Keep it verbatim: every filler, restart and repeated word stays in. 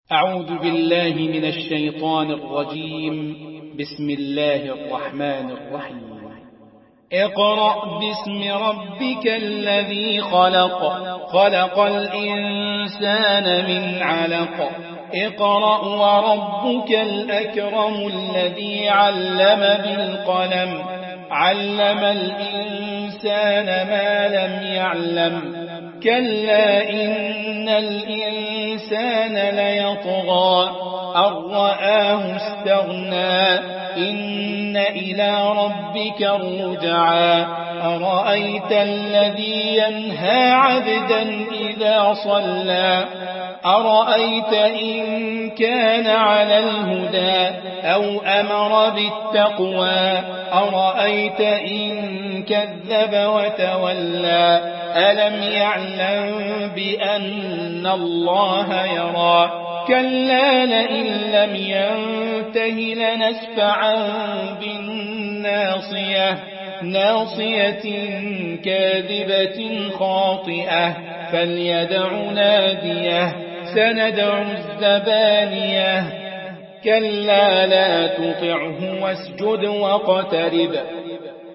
أعوذ بالله من الشيطان الرجيم. بسم الله الرحمن الرحيم. اقرأ باسم ربك الذي خلق خلق الإنسان من علق اقرأ وربك الأكرم الذي علم بالقلم علم الإنسان ما لم يعلم كلا إن الإنسان ليطغى أن رآه استغنى إن إلى ربك الرجعى أرأيت الذي ينهى عبدا إذا صلى أرأيت إن كان على الهدى أو أمر بالتقوى أرأيت إن كذب وتولى ألم يعلم بأن الله يرى كلا لئن لم ينته لنسفعا بالناصية ناصية كاذبة خاطئة فليدع ناديه سندع الزبانية كلا لا تطعه واسجد واقترب